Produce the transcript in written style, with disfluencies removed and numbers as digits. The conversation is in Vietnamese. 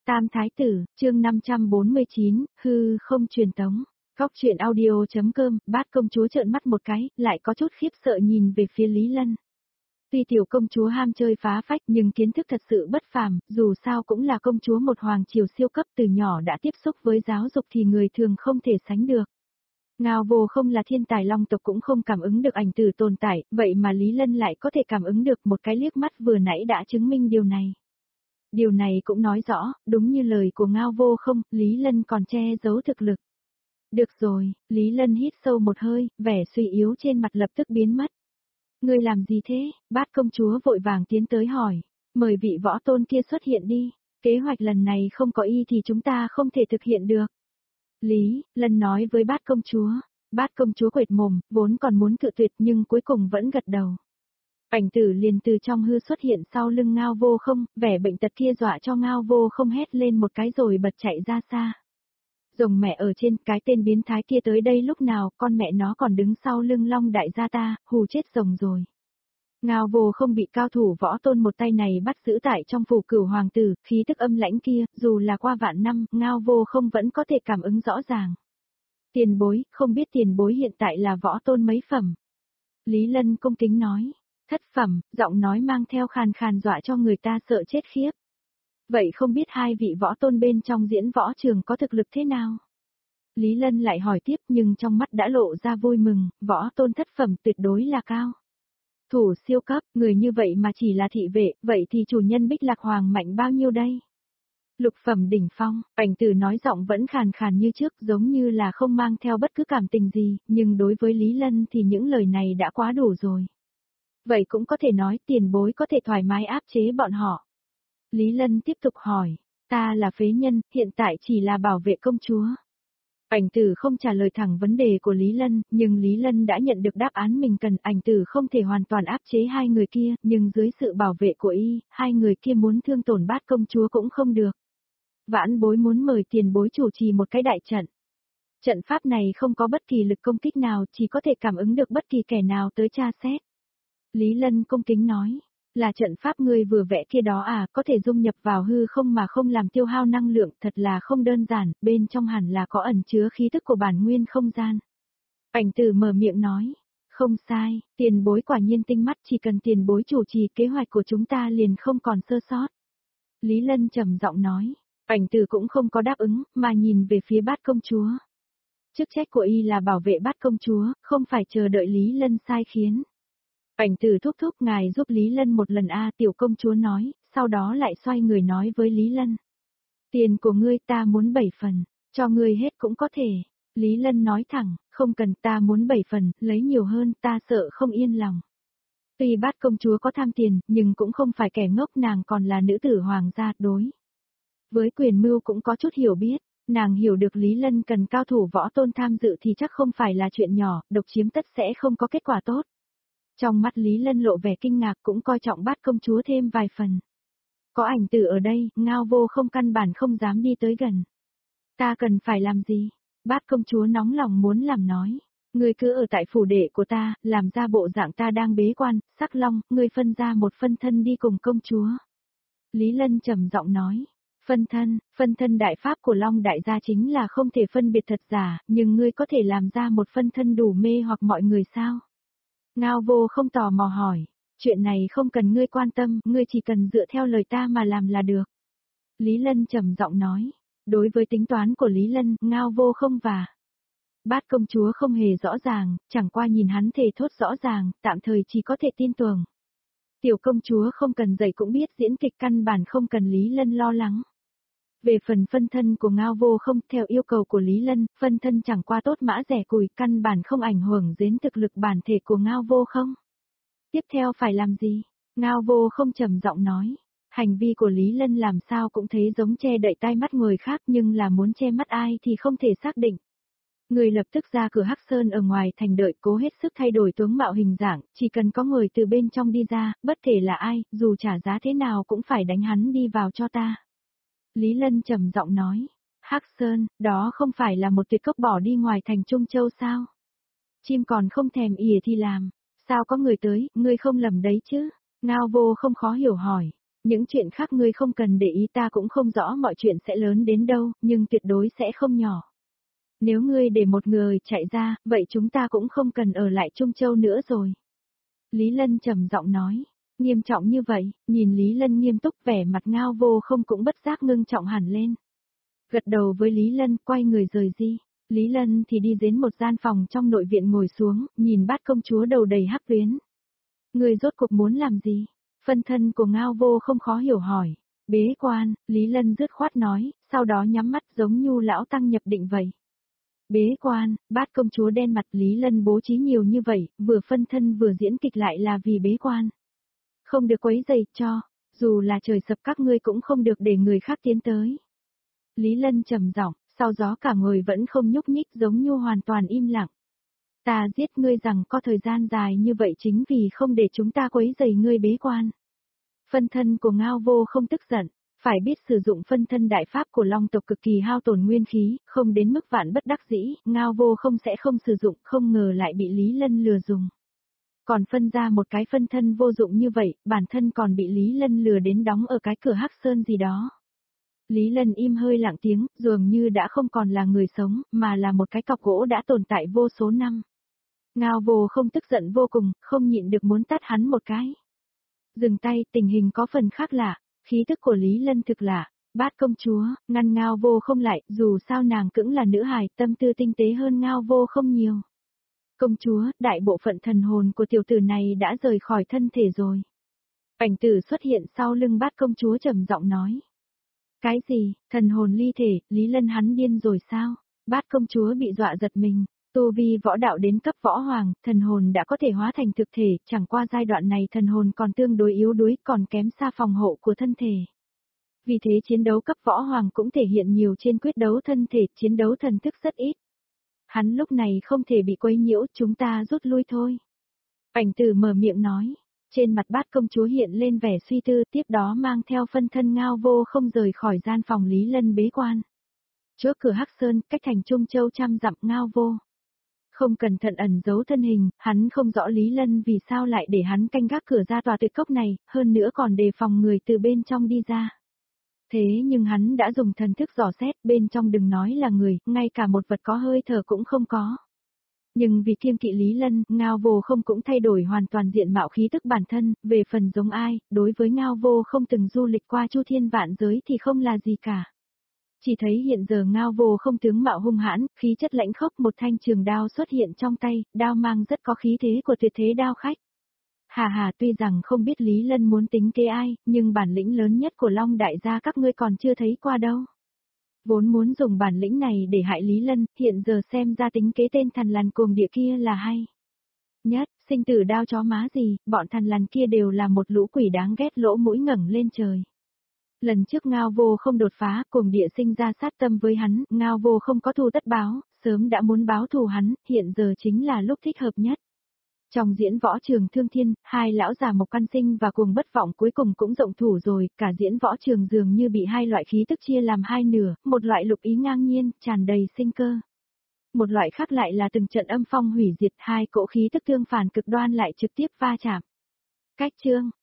Tam Thái Tử, chương 549, hư không truyền tống. Góc truyện audio.com, Bát công chúa trợn mắt một cái, lại có chút khiếp sợ nhìn về phía Lý Lân. Tuy tiểu công chúa ham chơi phá phách nhưng kiến thức thật sự bất phàm, dù sao cũng là công chúa một hoàng triều siêu cấp, từ nhỏ đã tiếp xúc với giáo dục thì người thường không thể sánh được. Ngao Vô không là thiên tài long tộc cũng không cảm ứng được ảnh tử tồn tại, vậy mà Lý Lân lại có thể cảm ứng được, một cái liếc mắt vừa nãy đã chứng minh điều này. Điều này cũng nói rõ, đúng như lời của Ngao Vô không, Lý Lân còn che giấu thực lực. Được rồi, Lý Lân hít sâu một hơi, vẻ suy yếu trên mặt lập tức biến mất. Ngươi làm gì thế? Bát công chúa vội vàng tiến tới hỏi. Mời vị võ tôn kia xuất hiện đi. Kế hoạch lần này không có y thì chúng ta không thể thực hiện được. Lý Lân nói với bát công chúa. Bát công chúa quệt mồm, vốn còn muốn cự tuyệt nhưng cuối cùng vẫn gật đầu. Ảnh tử liền từ trong hư xuất hiện sau lưng Ngao Vô không, vẻ bệnh tật kia dọa cho Ngao Vô không hét lên một cái rồi bật chạy ra xa. Rồng mẹ ở trên, cái tên biến thái kia tới đây lúc nào, con mẹ nó còn đứng sau lưng Long đại gia ta, hù chết rồng rồi. Ngao Vô không bị cao thủ võ tôn một tay này bắt giữ tại trong phủ Cửu hoàng tử, khí tức âm lãnh kia, dù là qua vạn năm, Ngao Vô không vẫn có thể cảm ứng rõ ràng. Tiền bối, không biết tiền bối hiện tại là võ tôn mấy phẩm? Lý Lân cung kính nói. Thất phẩm, giọng nói mang theo khàn khàn dọa cho người ta sợ chết khiếp. Vậy không biết hai vị võ tôn bên trong diễn võ trường có thực lực thế nào? Lý Lân lại hỏi tiếp nhưng trong mắt đã lộ ra vui mừng, võ tôn thất phẩm tuyệt đối là cao. Thủ siêu cấp, người như vậy mà chỉ là thị vệ, vậy thì chủ nhân Bích Lạc Hoàng mạnh bao nhiêu đây? Lục phẩm đỉnh phong, ảnh tử nói giọng vẫn khàn khàn như trước, giống như là không mang theo bất cứ cảm tình gì, nhưng đối với Lý Lân thì những lời này đã quá đủ rồi. Vậy cũng có thể nói tiền bối có thể thoải mái áp chế bọn họ. Lý Lân tiếp tục hỏi, ta là phế nhân, hiện tại chỉ là bảo vệ công chúa. Ảnh tử không trả lời thẳng vấn đề của Lý Lân, nhưng Lý Lân đã nhận được đáp án mình cần. Ảnh tử không thể hoàn toàn áp chế hai người kia, nhưng dưới sự bảo vệ của y, hai người kia muốn thương tổn Bát công chúa cũng không được. Vãn bối muốn mời tiền bối chủ trì một cái đại trận. Trận pháp này không có bất kỳ lực công kích nào, chỉ có thể cảm ứng được bất kỳ kẻ nào tới tra xét. Lý Lân cung kính nói, là trận pháp ngươi vừa vẽ kia đó à, có thể dung nhập vào hư không mà không làm tiêu hao năng lượng, thật là không đơn giản, bên trong hẳn là có ẩn chứa khí tức của bản nguyên không gian. Ảnh tử mở miệng nói, không sai, tiền bối quả nhiên tinh mắt, chỉ cần tiền bối chủ trì kế hoạch của chúng ta liền không còn sơ sót. Lý Lân trầm giọng nói, ảnh tử cũng không có đáp ứng, mà nhìn về phía Bát công chúa. Chức trách của y là bảo vệ Bát công chúa, không phải chờ đợi Lý Lân sai khiến. Ảnh tử thúc thúc ngài giúp Lý Lân một lần a, tiểu công chúa nói, sau đó lại xoay người nói với Lý Lân. Tiền của ngươi ta muốn 7 phần, cho ngươi hết cũng có thể. Lý Lân nói thẳng, không cần, ta muốn 7 phần, lấy nhiều hơn, ta sợ không yên lòng. Tuy Bát công chúa có tham tiền, nhưng cũng không phải kẻ ngốc, nàng còn là nữ tử hoàng gia, đối với quyền mưu cũng có chút hiểu biết. Nàng hiểu được Lý Lân cần cao thủ võ tôn tham dự thì chắc không phải là chuyện nhỏ, độc chiếm tất sẽ không có kết quả tốt. Trong mắt Lý Lân lộ vẻ kinh ngạc, cũng coi trọng Bát công chúa thêm vài phần. Có ảnh tử ở đây, Ngao Vô không căn bản không dám đi tới gần. Ta cần phải làm gì? Bát công chúa nóng lòng muốn làm nói. Ngươi cứ ở tại phủ đệ của ta, làm ra bộ dạng ta đang bế quan, Sắc Long, ngươi phân ra một phân thân đi cùng công chúa. Lý Lân trầm giọng nói. Phân thân đại pháp của Long đại gia chính là không thể phân biệt thật giả, nhưng ngươi có thể làm ra một phân thân đủ mê hoặc mọi người sao? Ngao Vô không tò mò hỏi, chuyện này không cần ngươi quan tâm, ngươi chỉ cần dựa theo lời ta mà làm là được. Lý Lân trầm giọng nói, đối với tính toán của Lý Lân, Ngao Vô không và Bát công chúa không hề rõ ràng, chẳng qua nhìn hắn thề thốt rõ ràng, tạm thời chỉ có thể tin tưởng. Tiểu công chúa không cần dạy cũng biết diễn kịch, căn bản không cần Lý Lân lo lắng. Về phần phân thân của Ngao Vô không, theo yêu cầu của Lý Lân, phân thân chẳng qua tốt mã rẻ củi, căn bản không ảnh hưởng đến thực lực bản thể của Ngao Vô không. Tiếp theo phải làm gì? Ngao Vô không trầm giọng nói. Hành vi của Lý Lân làm sao cũng thấy giống che đậy tai mắt người khác, nhưng là muốn che mắt ai thì không thể xác định. Người lập tức ra cửa Hắc Sơn ở ngoài thành đợi, cố hết sức thay đổi tướng mạo hình dạng, chỉ cần có người từ bên trong đi ra, bất kể là ai, dù trả giá thế nào cũng phải đánh hắn đi vào cho ta. Lý Lân trầm giọng nói, Hắc Sơn, đó không phải là một tuyệt cốc bỏ đi ngoài thành Trung Châu sao? Chim còn không thèm ỉa thì làm, sao có người tới, ngươi không lầm đấy chứ? Ngao Vô không khó hiểu hỏi, Những chuyện khác ngươi không cần để ý, ta cũng không rõ mọi chuyện sẽ lớn đến đâu, nhưng tuyệt đối sẽ không nhỏ. Nếu ngươi để một người chạy ra, vậy chúng ta cũng không cần ở lại Trung Châu nữa rồi. Lý Lân trầm giọng nói, nghiêm trọng như vậy, nhìn Lý Lân nghiêm túc, vẻ mặt Ngao Vô Không cũng bất giác ngưng trọng hẳn lên. Gật đầu với Lý Lân, quay người rời đi. Lý Lân thì đi đến một gian phòng trong nội viện ngồi xuống, nhìn Bát công chúa đầu đầy hắc tuyến. Ngươi rốt cuộc muốn làm gì? Phân thân của Ngao Vô Không khó hiểu hỏi. Bế quan, Lý Lân dứt khoát nói, sau đó nhắm mắt giống như lão tăng nhập định vậy. Bế quan, Bát công chúa đen mặt. Lý Lân bố trí nhiều như vậy, vừa phân thân vừa diễn kịch lại là vì bế quan. Không được quấy rầy cho, dù là trời sập các ngươi cũng không được để người khác tiến tới. Lý Lân trầm giọng, sau gió cả người vẫn không nhúc nhích, giống như hoàn toàn im lặng. Ta giết ngươi rằng có thời gian dài như vậy chính vì không để chúng ta quấy rầy ngươi bế quan. Phân thân của Ngao Vô Không tức giận, phải biết sử dụng phân thân đại pháp của Long tộc cực kỳ hao tổn nguyên khí, không đến mức vạn bất đắc dĩ, Ngao Vô Không sẽ không sử dụng, không ngờ lại bị Lý Lân lừa dùng. Còn phân ra một cái phân thân vô dụng như vậy, bản thân còn bị Lý Lân lừa đến đóng ở cái cửa Hắc Sơn gì đó. Lý Lân im hơi lặng tiếng, dường như đã không còn là người sống, mà là một cái cọc gỗ đã tồn tại vô số năm. Ngao Vô Không tức giận vô cùng, không nhịn được muốn tát hắn một cái. Dừng tay, tình hình có phần khác lạ, khí tức của Lý Lân thực lạ. Bát công chúa, ngăn Ngao Vô Không lại, dù sao nàng cũng là nữ hài, tâm tư tinh tế hơn Ngao Vô Không nhiều. Công chúa, đại bộ phận thần hồn của tiểu tử này đã rời khỏi thân thể rồi. Ảnh tử xuất hiện sau lưng Bát công chúa trầm giọng nói. Cái gì, thần hồn ly thể, Lý Lân hắn điên rồi sao? Bát công chúa bị dọa giật mình, tu vi võ đạo đến cấp võ hoàng, thần hồn đã có thể hóa thành thực thể, chẳng qua giai đoạn này thần hồn còn tương đối yếu đuối, còn kém xa phòng hộ của thân thể. Vì thế chiến đấu cấp võ hoàng cũng thể hiện nhiều trên quyết đấu thân thể, chiến đấu thần thức rất ít. Hắn lúc này không thể bị quấy nhiễu, chúng ta rút lui thôi. Ảnh tử mở miệng nói. Trên mặt Bát công chúa hiện lên vẻ suy tư, tiếp đó mang theo phân thân Ngao Vô Không rời khỏi gian phòng Lý Lân bế quan. Trước cửa Hắc Sơn, cách thành Trung Châu trăm dặm. Ngao Vô Không cẩn thận ẩn giấu thân hình, hắn không rõ Lý Lân vì sao lại để hắn canh gác cửa ra tòa tuyệt cốc này, hơn nữa còn đề phòng người từ bên trong đi ra. Thế nhưng hắn đã dùng thần thức dò xét, bên trong đừng nói là người, ngay cả một vật có hơi thở cũng không có. Nhưng vì kiêng kỵ Lý Lân, Ngao Vô Không cũng thay đổi hoàn toàn diện mạo khí tức bản thân, về phần giống ai, đối với Ngao Vô Không từng du lịch qua chu thiên vạn giới thì không là gì cả. Chỉ thấy hiện giờ Ngao Vô Không tướng mạo hung hãn, khí chất lãnh khốc, một thanh trường đao xuất hiện trong tay, đao mang rất có khí thế của tuyệt thế đao khách. Hà hà, tuy rằng không biết Lý Lân muốn tính kế ai, nhưng bản lĩnh lớn nhất của Long đại gia các ngươi còn chưa thấy qua đâu. Vốn muốn dùng bản lĩnh này để hại Lý Lân, hiện giờ xem ra tính kế tên thần lằn cuồng địa kia là hay. Nhất, sinh tử đao chó má gì, bọn thần lằn kia đều là một lũ quỷ đáng ghét, lỗ mũi ngẩng lên trời. Lần trước Ngao Vô Không đột phá, cuồng địa sinh ra sát tâm với hắn, Ngao Vô Không có thù tất báo, sớm đã muốn báo thù hắn, hiện giờ chính là lúc thích hợp nhất. Trong diễn võ trường Thương Thiên, hai lão già Mộc Căn Sinh và Cuồng Bất Vọng cuối cùng cũng động thủ rồi, cả diễn võ trường dường như bị hai loại khí tức chia làm hai nửa, một loại lục ý ngang nhiên, tràn đầy sinh cơ. Một loại khác lại là từng trận âm phong hủy diệt, hai cỗ khí tức tương phản cực đoan lại trực tiếp va chạm. Cách chương